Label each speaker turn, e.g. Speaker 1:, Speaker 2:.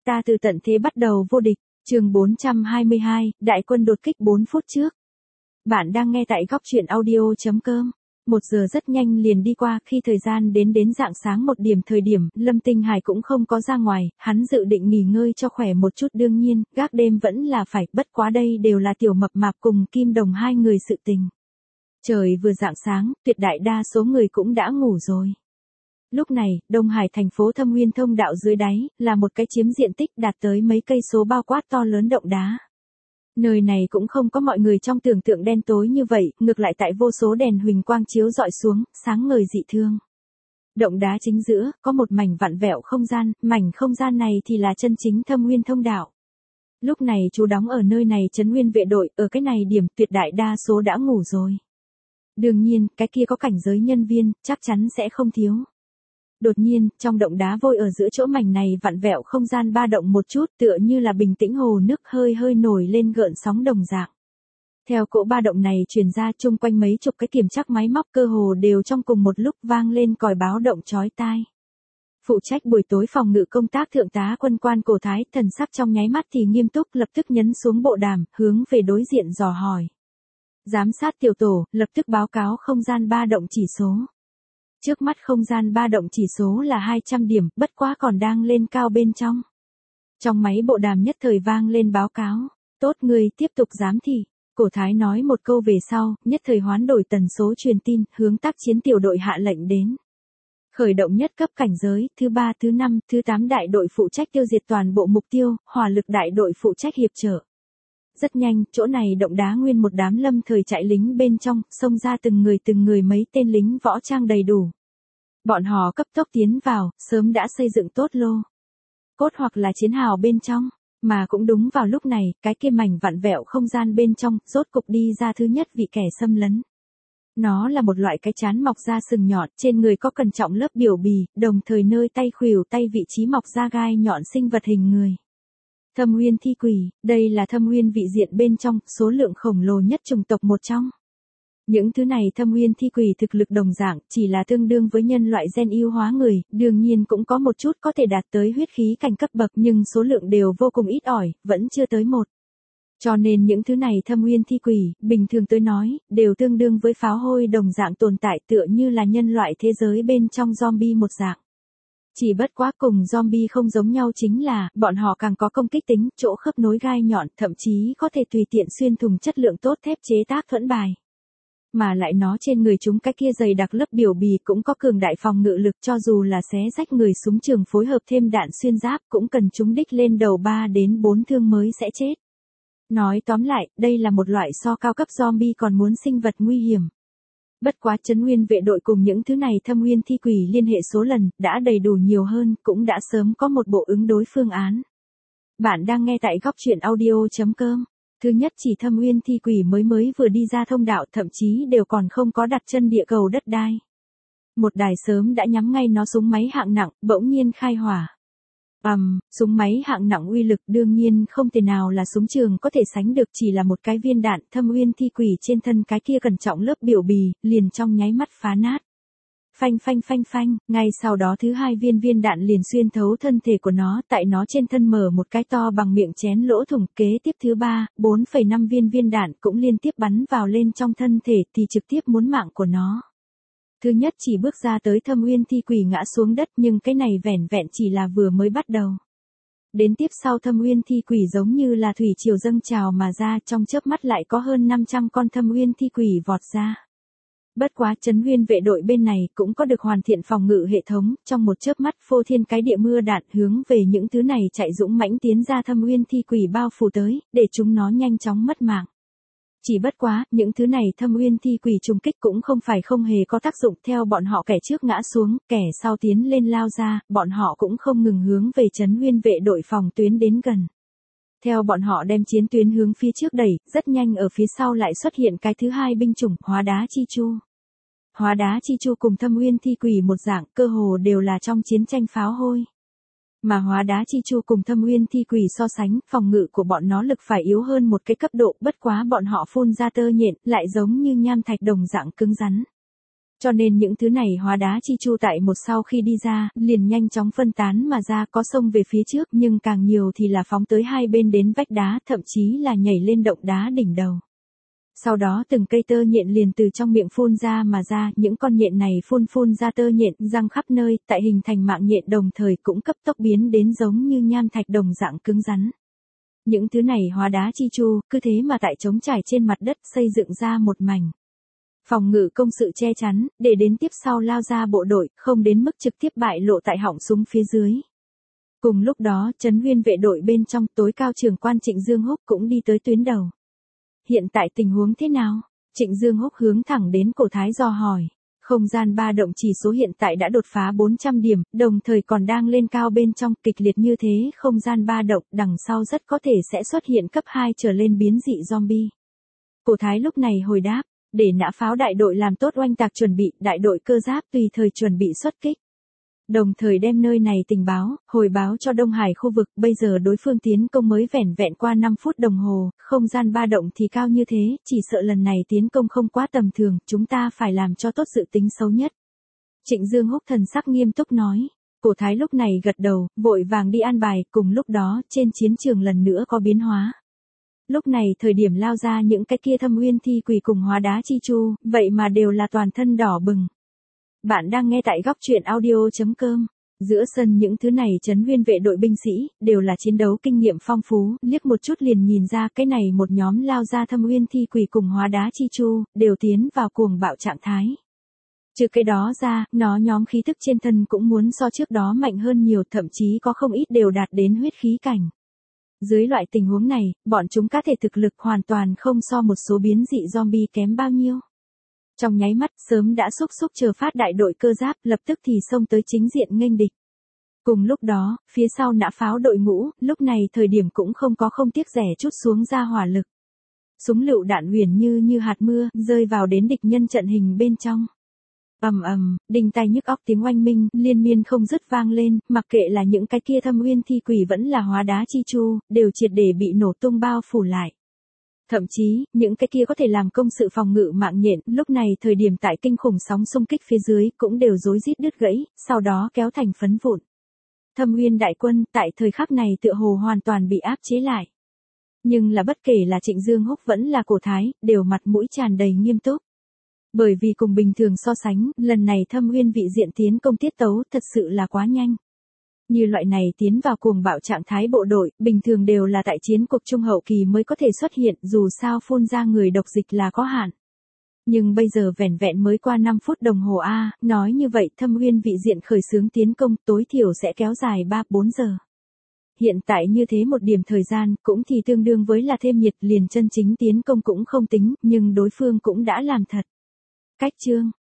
Speaker 1: Ta từ tận thế bắt đầu vô địch, chương 422, đại quân đột kích 4 phút trước. Bạn đang nghe tại góc truyện audio.com. 1 giờ rất nhanh liền đi qua, khi thời gian đến rạng sáng 1 điểm thời điểm, Lâm Tinh Hải cũng không có ra ngoài, hắn dự định nghỉ ngơi cho khỏe một chút, đương nhiên, gác đêm vẫn là phải, bất quá đây đều là Tiểu Mập Mạp cùng Kim Đồng hai người sự tình. Trời vừa rạng sáng, tuyệt đại đa số người cũng đã ngủ rồi. Lúc này, Đông Hải thành phố Thâm Uyên thông đạo dưới đáy, là một cái chiếm diện tích đạt tới mấy cây số bao quát to lớn động đá. Nơi này cũng không có mọi người trong tưởng tượng đen tối như vậy, ngược lại tại vô số đèn huỳnh quang chiếu rọi xuống, sáng ngời dị thương. Động đá chính giữa, có một mảnh vặn vẹo không gian, mảnh không gian này thì là chân chính Thâm Uyên thông đạo. Lúc này chú đóng ở nơi này trấn Uyên vệ đội, ở cái này điểm tuyệt đại đa số đã ngủ rồi. Đương nhiên, cái kia có cảnh giới nhân viên, chắc chắn sẽ không thiếu. Đột nhiên, trong động đá vôi ở giữa chỗ mảnh này vặn vẹo không gian ba động một chút, tựa như là bình tĩnh hồ nước hơi nổi lên gợn sóng đồng dạng. Theo cỗ ba động này truyền ra, chung quanh mấy chục cái kiểm trắc máy móc cơ hồ đều trong cùng một lúc vang lên còi báo động chói tai. Phụ trách buổi tối phòng ngự công tác thượng tá Quân Quan Cổ Thái, thần sắc trong nháy mắt thì nghiêm túc, lập tức nhấn xuống bộ đàm, hướng về đối diện dò hỏi. Giám sát tiểu tổ, lập tức báo cáo không gian ba động chỉ số. Trước mắt không gian ba động chỉ số là 200 điểm, bất quá còn đang lên cao bên trong. Trong máy bộ đàm nhất thời vang lên báo cáo. Tốt, người tiếp tục giám thị. Cổ Thái nói một câu về sau, nhất thời hoán đổi tần số truyền tin, hướng tác chiến tiểu đội hạ lệnh đến. Khởi động nhất cấp cảnh giới, thứ 3, thứ 5, thứ 8 đại đội phụ trách tiêu diệt toàn bộ mục tiêu, hỏa lực đại đội phụ trách hiệp trợ. Rất nhanh, chỗ này động đá nguyên một đám lâm thời chạy lính bên trong, xông ra từng người mấy tên lính võ trang đầy đủ. Bọn họ cấp tốc tiến vào, sớm đã xây dựng tốt lô cốt hoặc là chiến hào bên trong, mà cũng đúng vào lúc này, cái kia mảnh vặn vẹo không gian bên trong, rốt cục đi ra thứ nhất vị kẻ xâm lấn. Nó là một loại cái trán mọc ra sừng nhọn, trên người có cẩn trọng lớp biểu bì, đồng thời nơi tay khuỷu tay vị trí mọc ra gai nhọn sinh vật hình người. Thâm Uyên thi quỷ, đây là Thâm Uyên vị diện bên trong, số lượng khổng lồ nhất chủng tộc một trong. Những thứ này Thâm Uyên thi quỷ thực lực đồng dạng, chỉ là tương đương với nhân loại gen yêu hóa người, đương nhiên cũng có một chút có thể đạt tới huyết khí cảnh cấp bậc, nhưng số lượng đều vô cùng ít ỏi, vẫn chưa tới 1. Cho nên những thứ này Thâm Uyên thi quỷ, bình thường tôi nói, đều tương đương với pháo hôi đồng dạng tồn tại, tựa như là nhân loại thế giới bên trong zombie một dạng. Chỉ bất quá cùng zombie không giống nhau chính là, bọn họ càng có công kích tính, chỗ khớp nối gai nhọn, thậm chí có thể tùy tiện xuyên thủng chất lượng tốt thép chế tác thuẫn bài. Mà lại nó trên người chúng cái kia dày đặc lớp biểu bì cũng có cường đại phòng ngự lực, cho dù là xé rách người súng trường phối hợp thêm đạn xuyên giáp cũng cần chúng đích lên đầu 3 đến 4 thương mới sẽ chết. Nói tóm lại, đây là một loại so cao cấp zombie còn muốn sinh vật nguy hiểm. Bất quá trấn Uyên vệ đội cùng những thứ này Thâm Uyên thi quỷ liên hệ số lần, đã đầy đủ nhiều hơn, cũng đã sớm có một bộ ứng đối phương án. Bạn đang nghe tại góc truyện audio.com. Thứ nhất chỉ Thâm Uyên thi quỷ mới vừa đi ra thông đạo, thậm chí đều còn không có đặt chân địa cầu đất đai. Một đài sớm đã nhắm ngay nó súng máy hạng nặng, bỗng nhiên khai hỏa. Súng máy hạng nặng uy lực đương nhiên không thể nào là súng trường có thể sánh được, chỉ là một cái viên đạn Thâm Uyên thi quỷ trên thân cái kia cẩn trọng lớp biểu bì, liền trong nháy mắt phá nát. Phanh, ngay sau đó thứ 2 viên đạn liền xuyên thấu thân thể của nó, tại nó trên thân mở một cái to bằng miệng chén lỗ thủng, kế tiếp thứ 3, 4,5 viên đạn cũng liên tiếp bắn vào lên trong thân thể thì trực tiếp muốn mạng của nó. Thứ nhất chỉ bước ra tới Thâm Uyên thi quỷ ngã xuống đất, nhưng cái này vẻn vẹn chỉ là vừa mới bắt đầu. Đến tiếp sau Thâm Uyên thi quỷ giống như là thủy triều dâng trào mà ra, trong chớp mắt lại có hơn 500 con Thâm Uyên thi quỷ vọt ra. Bất quá trấn Uyên vệ đội bên này cũng có được hoàn thiện phòng ngự hệ thống, trong một chớp mắt phô thiên cái địa mưa đạn hướng về những thứ này chạy dũng mãnh tiến ra Thâm Uyên thi quỷ bao phủ tới, để chúng nó nhanh chóng mất mạng. Chỉ bất quá, những thứ này Thâm Uyên thi quỷ trùng kích cũng không phải không hề có tác dụng, theo bọn họ kẻ trước ngã xuống, kẻ sau tiến lên lao ra, bọn họ cũng không ngừng hướng về trấn Uyên vệ đội phòng tuyến đến gần. Theo bọn họ đem chiến tuyến hướng phía trước đẩy, rất nhanh ở phía sau lại xuất hiện cái thứ 2 binh chủng, hóa đá chi chu. Hóa đá chi chu cùng Thâm Uyên thi quỷ một dạng, cơ hồ đều là trong chiến tranh pháo hôi. Mà hóa đá chi chu cùng Thâm Uyên thi quỷ so sánh, phòng ngự của bọn nó lực phải yếu hơn một cái cấp độ, bất quá bọn họ phun ra tơ nhện, lại giống như nham thạch đồng dạng cứng rắn. Cho nên những thứ này hóa đá chi chu tại một sau khi đi ra, liền nhanh chóng phân tán mà ra, có xông về phía trước nhưng càng nhiều thì là phóng tới hai bên đến vách đá, thậm chí là nhảy lên động đá đỉnh đầu. Sau đó từng cây tơ nhện liền từ trong miệng phun ra mà ra, những con nhện này phun ra tơ nhện, răng khắp nơi, tại hình thành mạng nhện đồng thời cũng cấp tốc biến đến giống như nham thạch đồng dạng cứng rắn. Những thứ này hóa đá chi chu, cứ thế mà tại trống trải trên mặt đất xây dựng ra một mảnh phòng ngự công sự che chắn, để đến tiếp sau lao ra bộ đội, không đến mức trực tiếp bại lộ tại họng súng phía dưới. Cùng lúc đó, Trấn Nguyên vệ đội bên trong, tối cao trưởng quan Trịnh Dương Húc cũng đi tới tuyến đầu. Hiện tại tình huống thế nào? Trịnh Dương Húc hướng thẳng đến Cổ Thái dò hỏi. Không gian ba động chỉ số hiện tại đã đột phá 400 điểm, đồng thời còn đang lên cao bên trong, kịch liệt như thế, không gian ba động, đằng sau rất có thể sẽ xuất hiện cấp 2 trở lên biến dị zombie. Cổ Thái lúc này hồi đáp, để nã pháo đại đội làm tốt oanh tạc chuẩn bị, đại đội cơ giáp tùy thời chuẩn bị xuất kích. Đồng thời đem nơi này tình báo, hồi báo cho Đông Hải khu vực, bây giờ đối phương tiến công mới vẻn vẹn qua 5 phút đồng hồ, không gian ba động thì cao như thế, chỉ sợ lần này tiến công không quá tầm thường, chúng ta phải làm cho tốt dự tính xấu nhất. Trịnh Dương Húc thần sắc nghiêm túc nói. Cổ Thái lúc này gật đầu, vội vàng đi an bài, cùng lúc đó, trên chiến trường lần nữa có biến hóa. Lúc này thời điểm lao ra những cái kia thâm uyên thi quỷ cùng hóa đá chi chu, vậy mà đều là toàn thân đỏ bừng. Bạn đang nghe tại góc truyện audio.com. Giữa sân những thứ này Trấn Nguyên vệ đội binh sĩ, đều là chiến đấu kinh nghiệm phong phú, liếc một chút liền nhìn ra cái này một nhóm lao ra thâm uyên thi quỷ cùng hóa đá chi chu, đều tiến vào cuồng bạo trạng thái. Trừ cái đó ra, nó nhóm khí tức trên thân cũng muốn so trước đó mạnh hơn nhiều, thậm chí có không ít đều đạt đến huyết khí cảnh. Dưới loại tình huống này, bọn chúng cá thể thực lực hoàn toàn không so một số biến dị zombie kém bao nhiêu. Trong nháy mắt, sớm đã xúc chờ phát đại đội cơ giáp, lập tức thì xông tới chính diện nghênh địch. Cùng lúc đó, phía sau nã pháo đội ngũ, lúc này thời điểm cũng không tiếc rẻ chút xuống ra hỏa lực. Súng lựu đạn huyền như hạt mưa, rơi vào đến địch nhân trận hình bên trong. Ầm ầm, đinh tai nhức óc tiếng oanh minh, liên miên không dứt vang lên, mặc kệ là những cái kia thâm uyên thi quỷ vẫn là hóa đá chi chu, đều triệt để bị nổ tung bao phủ lại. Thậm chí, những cái kia có thể làm công sự phòng ngự mạng nhện, lúc này thời điểm tại kinh khủng sóng xung kích phía dưới, cũng đều rối rít đứt gãy, sau đó kéo thành phấn vụn. Thâm Uyên đại quân, tại thời khắc này tựa hồ hoàn toàn bị áp chế lại. Nhưng là bất kể là Trịnh Dương Húc vẫn là Cổ Thái, đều mặt mũi tràn đầy nghiêm túc. Bởi vì cùng bình thường so sánh, lần này Thâm Uyên vị diện tiến công tiết tấu thật sự là quá nhanh. Như loại này tiến vào cuồng bạo trạng thái bộ đội, bình thường đều là tại chiến cuộc trung hậu kỳ mới có thể xuất hiện, dù sao phun ra người độc dịch là có hạn. Nhưng bây giờ vẻn vẹn mới qua 5 phút đồng hồ nói như vậy Thâm Uyên vị diện khởi xướng tiến công tối thiểu sẽ kéo dài 3-4 giờ. Hiện tại như thế một điểm thời gian, cũng thì tương đương với là thêm nhiệt, liền chân chính tiến công cũng không tính, nhưng đối phương cũng đã làm thật. Cách chương